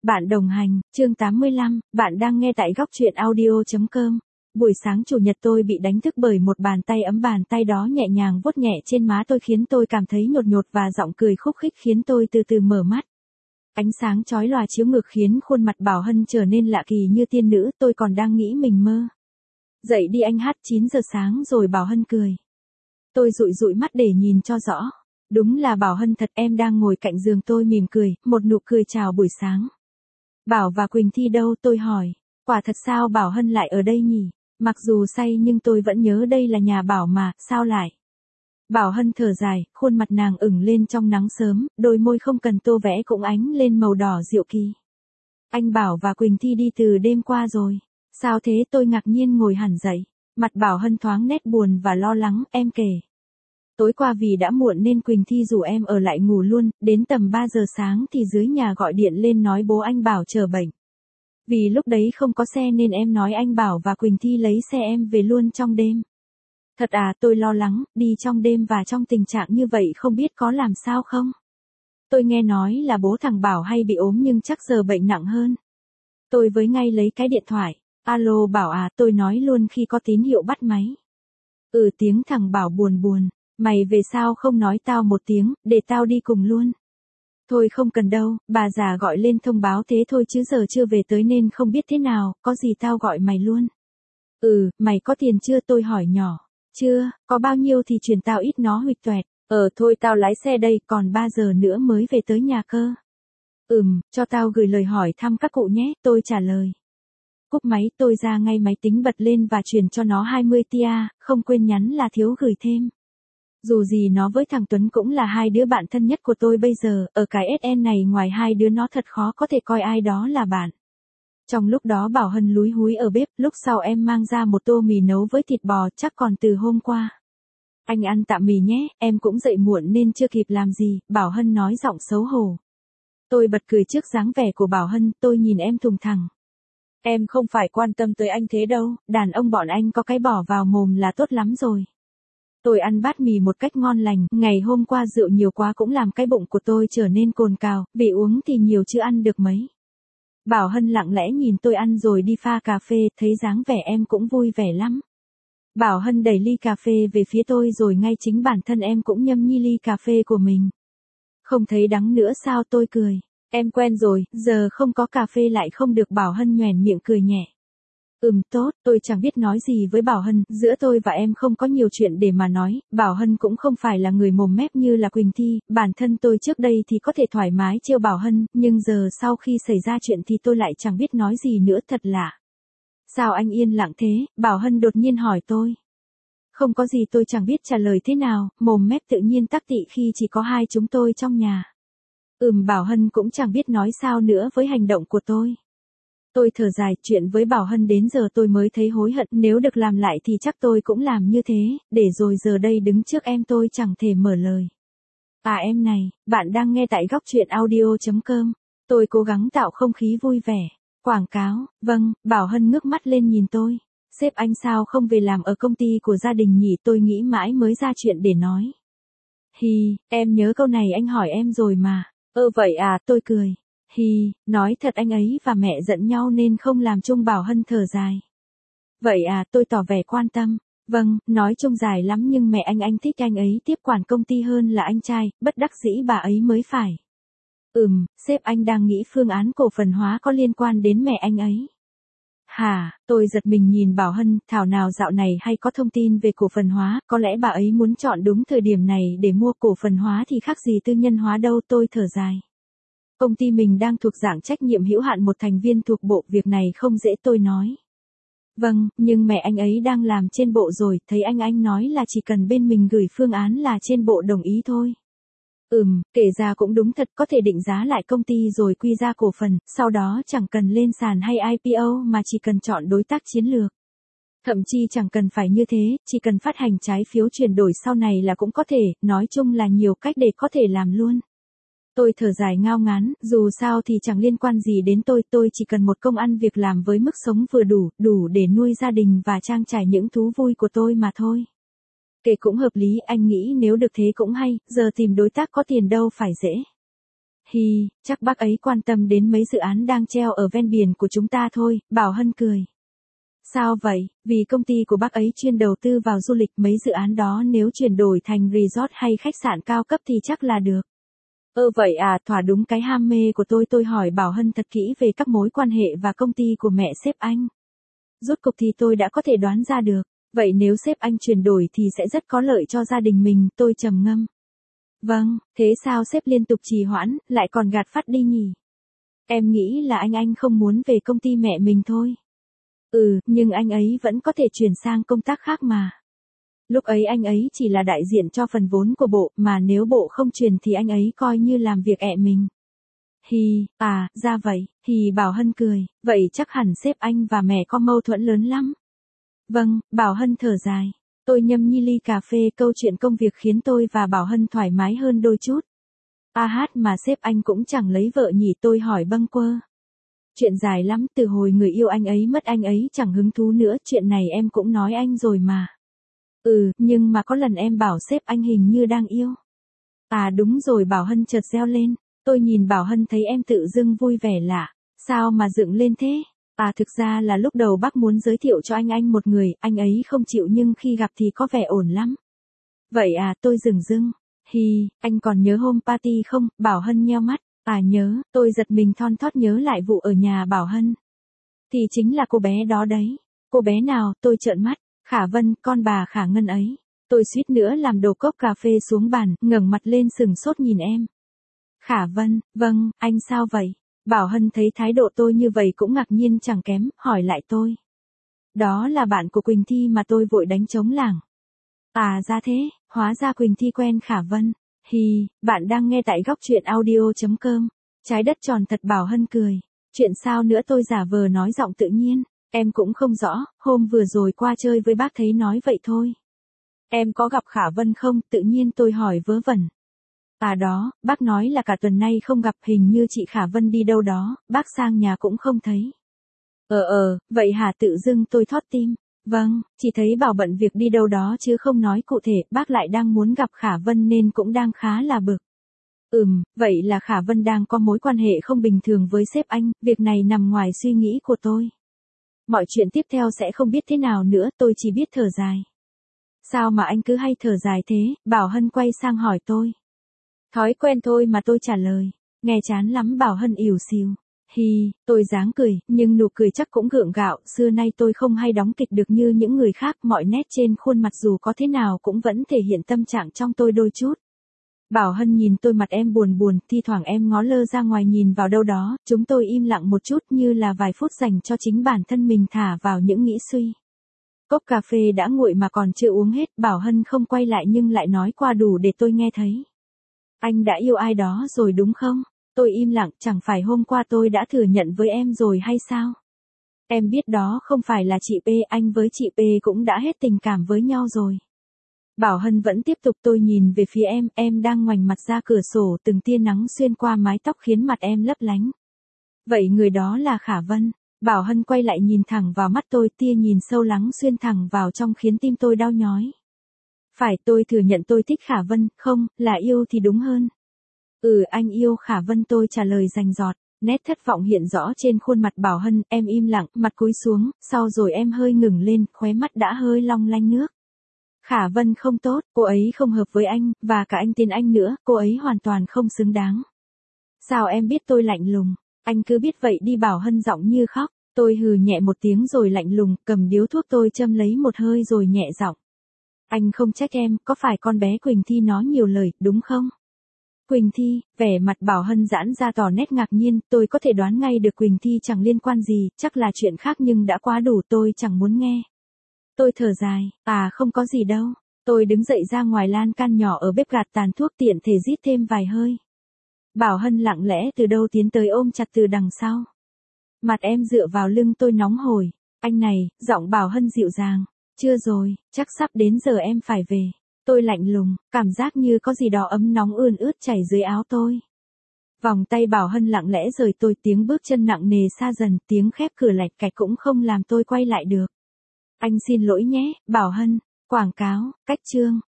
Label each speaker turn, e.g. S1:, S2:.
S1: Bạn đồng hành, chương 85, bạn đang nghe tại góc truyện audio.com. Buổi sáng chủ nhật tôi bị đánh thức bởi một bàn tay ấm, bàn tay đó nhẹ nhàng vuốt nhẹ trên má tôi khiến tôi cảm thấy nhột nhột và giọng cười khúc khích khiến tôi từ từ mở mắt. Ánh sáng chói lòa chiếu ngược khiến khuôn mặt Bảo Hân trở nên lạ kỳ như tiên nữ, tôi còn đang nghĩ mình mơ. Dậy đi anh hát, 9 giờ sáng rồi. Bảo Hân cười. Tôi dụi dụi mắt để nhìn cho rõ. Đúng là Bảo Hân thật, em đang ngồi cạnh giường tôi mỉm cười, một nụ cười chào buổi sáng. Bảo và Quỳnh Thi đâu, tôi hỏi. Quả thật sao Bảo Hân lại ở đây nhỉ? Mặc dù say nhưng tôi vẫn nhớ đây là nhà Bảo mà, sao lại? Bảo Hân thở dài, khuôn mặt nàng ửng lên trong nắng sớm, đôi môi không cần tô vẽ cũng ánh lên màu đỏ dịu kỳ. Anh Bảo và Quỳnh Thi đi từ đêm qua rồi. Sao thế? Tôi ngạc nhiên ngồi hẳn dậy. Mặt Bảo Hân thoáng nét buồn và lo lắng, em kể. Tối qua vì đã muộn nên Quỳnh Thi rủ em ở lại ngủ luôn, đến tầm 3 giờ sáng thì dưới nhà gọi điện lên nói bố anh Bảo chờ bệnh. Vì lúc đấy không có xe nên em nói anh Bảo và Quỳnh Thi lấy xe em về luôn trong đêm. Thật à? Tôi lo lắng, đi trong đêm và trong tình trạng như vậy không biết có làm sao không? Tôi nghe nói là bố thằng Bảo hay bị ốm nhưng chắc giờ bệnh nặng hơn. Tôi với ngay lấy cái điện thoại. Alo Bảo à, tôi nói luôn khi có tín hiệu bắt máy. Tiếng thằng Bảo buồn buồn. Mày về sao không nói tao một tiếng, để tao đi cùng luôn. Thôi không cần đâu, bà già gọi lên thông báo thế thôi chứ giờ chưa về tới nên không biết thế nào, có gì tao gọi mày luôn. Mày có tiền chưa, tôi hỏi nhỏ. Chưa, có bao nhiêu thì chuyển tao ít nó huỵch toẹt. Thôi tao lái xe đây, còn 3 giờ nữa mới về tới nhà cơ. Cho tao gửi lời hỏi thăm các cụ nhé, tôi trả lời. Cúp máy tôi ra ngay máy tính bật lên và chuyển cho nó 20 tia, không quên nhắn là thiếu gửi thêm. Dù gì nó với thằng Tuấn cũng là hai đứa bạn thân nhất của tôi bây giờ, ở cái SN này ngoài hai đứa nó thật khó có thể coi ai đó là bạn. Trong lúc đó Bảo Hân lúi húi ở bếp, lúc sau em mang ra một tô mì nấu với thịt bò chắc còn từ hôm qua. Anh ăn tạm mì nhé, em cũng dậy muộn nên chưa kịp làm gì, Bảo Hân nói giọng xấu hổ. Tôi bật cười trước dáng vẻ của Bảo Hân, tôi nhìn em thùng thẳng. Em không phải quan tâm tới anh thế đâu, đàn ông bọn anh có cái bỏ vào mồm là tốt lắm rồi. Tôi ăn bát mì một cách ngon lành, ngày hôm qua rượu nhiều quá cũng làm cái bụng của tôi trở nên cồn cào, bị uống thì nhiều chứ ăn được mấy. Bảo Hân lặng lẽ nhìn tôi ăn rồi đi pha cà phê, thấy dáng vẻ em cũng vui vẻ lắm. Bảo Hân đẩy ly cà phê về phía tôi rồi ngay chính bản thân em cũng nhâm nhi ly cà phê của mình. Không thấy đắng nữa sao, tôi cười. Em quen rồi, giờ không có cà phê lại không được. Bảo Hân nhoẻn miệng cười nhẹ. Tốt, tôi chẳng biết nói gì với Bảo Hân, giữa tôi và em không có nhiều chuyện để mà nói, Bảo Hân cũng không phải là người mồm mép như là Quỳnh Thi, bản thân tôi trước đây thì có thể thoải mái trêu Bảo Hân, nhưng giờ sau khi xảy ra chuyện thì tôi lại chẳng biết nói gì nữa, thật lạ. Sao anh yên lặng thế, Bảo Hân đột nhiên hỏi tôi. Không có gì, tôi chẳng biết trả lời thế nào, mồm mép tự nhiên tắc tị khi chỉ có hai chúng tôi trong nhà. Bảo Hân cũng chẳng biết nói sao nữa với hành động của tôi. Tôi thở dài, chuyện với Bảo Hân đến giờ tôi mới thấy hối hận, nếu được làm lại thì chắc tôi cũng làm như thế, để rồi giờ đây đứng trước em tôi chẳng thể mở lời. À em này, bạn đang nghe tại góc truyện audio.com. Tôi cố gắng tạo không khí vui vẻ. Quảng cáo, vâng, Bảo Hân ngước mắt lên nhìn tôi. Sếp anh sao không về làm ở công ty của gia đình nhỉ, tôi nghĩ mãi mới ra chuyện để nói. Em nhớ câu này anh hỏi em rồi mà. Vậy à, tôi cười. Nói thật anh ấy và mẹ giận nhau nên không làm chung. Bảo Hân thở dài. Vậy à, tôi tỏ vẻ quan tâm. Vâng, nói chung dài lắm nhưng mẹ anh thích anh ấy tiếp quản công ty hơn là anh trai, bất đắc dĩ bà ấy mới phải. Sếp anh đang nghĩ phương án cổ phần hóa có liên quan đến mẹ anh ấy. Hả, tôi giật mình nhìn Bảo Hân, thảo nào dạo này hay có thông tin về cổ phần hóa, có lẽ bà ấy muốn chọn đúng thời điểm này để mua cổ phần hóa thì khác gì tư nhân hóa đâu, tôi thở dài. Công ty mình đang thuộc dạng trách nhiệm hữu hạn một thành viên thuộc bộ, việc này không dễ, tôi nói. Vâng, nhưng mẹ anh ấy đang làm trên bộ rồi, thấy anh nói là chỉ cần bên mình gửi phương án là trên bộ đồng ý thôi. Kể ra cũng đúng thật, có thể định giá lại công ty rồi quy ra cổ phần, sau đó chẳng cần lên sàn hay IPO mà chỉ cần chọn đối tác chiến lược. Thậm chí chẳng cần phải như thế, chỉ cần phát hành trái phiếu chuyển đổi sau này là cũng có thể, nói chung là nhiều cách để có thể làm luôn. Tôi thở dài ngao ngán, dù sao thì chẳng liên quan gì đến tôi chỉ cần một công ăn việc làm với mức sống vừa đủ để nuôi gia đình và trang trải những thú vui của tôi mà thôi. Kể cũng hợp lý, anh nghĩ nếu được thế cũng hay, giờ tìm đối tác có tiền đâu phải dễ. Hi, chắc bác ấy quan tâm đến mấy dự án đang treo ở ven biển của chúng ta thôi, Bảo Hân cười. Sao vậy, vì công ty của bác ấy chuyên đầu tư vào du lịch, mấy dự án đó nếu chuyển đổi thành resort hay khách sạn cao cấp thì chắc là được. Vậy à, thỏa đúng cái ham mê của tôi hỏi Bảo Hân thật kỹ về các mối quan hệ và công ty của mẹ sếp anh. Rốt cục thì tôi đã có thể đoán ra được, vậy nếu sếp anh chuyển đổi thì sẽ rất có lợi cho gia đình mình, tôi trầm ngâm. Vâng, thế sao sếp liên tục trì hoãn, lại còn gạt phắt đi nhỉ? Em nghĩ là anh không muốn về công ty mẹ mình thôi. Nhưng anh ấy vẫn có thể chuyển sang công tác khác mà. Lúc ấy anh ấy chỉ là đại diện cho phần vốn của bộ, mà nếu bộ không chuyển thì anh ấy coi như làm việc ẹ mình. Ra vậy, Bảo Hân cười, vậy chắc hẳn sếp anh và mẹ có mâu thuẫn lớn lắm. Vâng, Bảo Hân thở dài. Tôi nhâm nhi ly cà phê, câu chuyện công việc khiến tôi và Bảo Hân thoải mái hơn đôi chút. Mà sếp anh cũng chẳng lấy vợ nhỉ, tôi hỏi bâng quơ. Chuyện dài lắm, từ hồi người yêu anh ấy mất anh ấy chẳng hứng thú nữa, chuyện này em cũng nói anh rồi mà. Nhưng mà có lần em bảo sếp anh hình như đang yêu. Đúng rồi, Bảo Hân chợt reo lên. Tôi nhìn Bảo Hân thấy em tự dưng vui vẻ lạ. Sao mà dựng lên thế? Thực ra là lúc đầu bác muốn giới thiệu cho anh một người, anh ấy không chịu nhưng khi gặp thì có vẻ ổn lắm. Vậy à, tôi dửng dưng. Anh còn nhớ hôm party không? Bảo Hân nheo mắt. Nhớ, tôi giật mình thon thót nhớ lại vụ ở nhà Bảo Hân. Thì chính là cô bé đó đấy. Cô bé nào? Tôi trợn mắt. Khả Vân, con bà Khả Ngân ấy. Tôi suýt nữa làm đổ cốc cà phê xuống bàn, ngẩng mặt lên sừng sốt nhìn em. Khả Vân, vâng, anh sao vậy? Bảo Hân thấy thái độ tôi như vậy cũng ngạc nhiên chẳng kém, hỏi lại tôi. Đó là bạn của Quỳnh Thi mà, tôi vội đánh trống lảng. Ra thế, hóa ra Quỳnh Thi quen Khả Vân. Bạn đang nghe tại góc truyện audio.com. Trái đất tròn thật, Bảo Hân cười. Chuyện sao nữa, tôi giả vờ nói giọng tự nhiên. Em cũng không rõ, hôm vừa rồi qua chơi với bác thấy nói vậy thôi. Em có gặp Khả Vân không? Tự nhiên tôi hỏi vớ vẩn. Đó, bác nói là cả tuần nay không gặp, hình như chị Khả Vân đi đâu đó, bác sang nhà cũng không thấy. Vậy hả? Tự dưng tôi thót tim. Vâng, chỉ thấy bảo bận việc đi đâu đó chứ không nói cụ thể, bác lại đang muốn gặp Khả Vân nên cũng đang khá là bực. Vậy là Khả Vân đang có mối quan hệ không bình thường với sếp anh, việc này nằm ngoài suy nghĩ của tôi. Mọi chuyện tiếp theo sẽ không biết thế nào nữa, tôi chỉ biết thở dài. Sao mà anh cứ hay thở dài thế? Bảo Hân quay sang hỏi tôi. Thói quen thôi mà, tôi trả lời. Nghe chán lắm, Bảo Hân ỉu xìu. Tôi dáng cười, nhưng nụ cười chắc cũng gượng gạo, xưa nay tôi không hay đóng kịch được như những người khác, mọi nét trên khuôn mặt dù có thế nào cũng vẫn thể hiện tâm trạng trong tôi đôi chút. Bảo Hân nhìn tôi, mặt em buồn buồn, thi thoảng em ngó lơ ra ngoài nhìn vào đâu đó, chúng tôi im lặng một chút như là vài phút dành cho chính bản thân mình thả vào những nghĩ suy. Cốc cà phê đã nguội mà còn chưa uống hết, Bảo Hân không quay lại nhưng lại nói qua đủ để tôi nghe thấy. Anh đã yêu ai đó rồi đúng không? Tôi im lặng, chẳng phải hôm qua tôi đã thừa nhận với em rồi hay sao? Em biết đó không phải là chị P, anh với chị P cũng đã hết tình cảm với nhau rồi. Bảo Hân vẫn tiếp tục, tôi nhìn về phía em đang ngoảnh mặt ra cửa sổ, từng tia nắng xuyên qua mái tóc khiến mặt em lấp lánh. Vậy người đó là Khả Vân. Bảo Hân quay lại nhìn thẳng vào mắt tôi, tia nhìn sâu lắng xuyên thẳng vào trong khiến tim tôi đau nhói. Phải, tôi thừa nhận tôi thích Khả Vân, không, là yêu thì đúng hơn. Anh yêu Khả Vân, tôi trả lời rành rọt, nét thất vọng hiện rõ trên khuôn mặt Bảo Hân, em im lặng, mặt cúi xuống, sau rồi em hơi ngừng lên, khóe mắt đã hơi long lanh nước. Khả Vân không tốt, cô ấy không hợp với anh, và cả anh tên anh nữa, cô ấy hoàn toàn không xứng đáng. Sao em biết? Tôi lạnh lùng. Anh cứ biết vậy đi, Bảo Hân giọng như khóc. Tôi hừ nhẹ một tiếng rồi lạnh lùng, cầm điếu thuốc tôi châm lấy một hơi rồi nhẹ giọng. Anh không trách em, có phải con bé Quỳnh Thi nó nhiều lời, đúng không? Quỳnh Thi, vẻ mặt Bảo Hân giãn ra tỏ nét ngạc nhiên, tôi có thể đoán ngay được Quỳnh Thi chẳng liên quan gì, chắc là chuyện khác nhưng đã quá đủ, tôi chẳng muốn nghe. Tôi thở dài, không có gì đâu. Tôi đứng dậy ra ngoài lan can nhỏ ở bếp gạt tàn thuốc, tiện thể rít thêm vài hơi. Bảo Hân lặng lẽ từ đâu tiến tới ôm chặt từ đằng sau. Mặt em dựa vào lưng tôi nóng hổi. Anh này, giọng Bảo Hân dịu dàng. Chưa rồi, chắc sắp đến giờ em phải về. Tôi lạnh lùng, cảm giác như có gì đó ấm nóng ươn ướt chảy dưới áo tôi. Vòng tay Bảo Hân lặng lẽ rời tôi, tiếng bước chân nặng nề xa dần, tiếng khép cửa lạch cạch cũng không làm tôi quay lại được. Anh xin lỗi nhé, Bảo Hân. Quảng cáo, cách chương.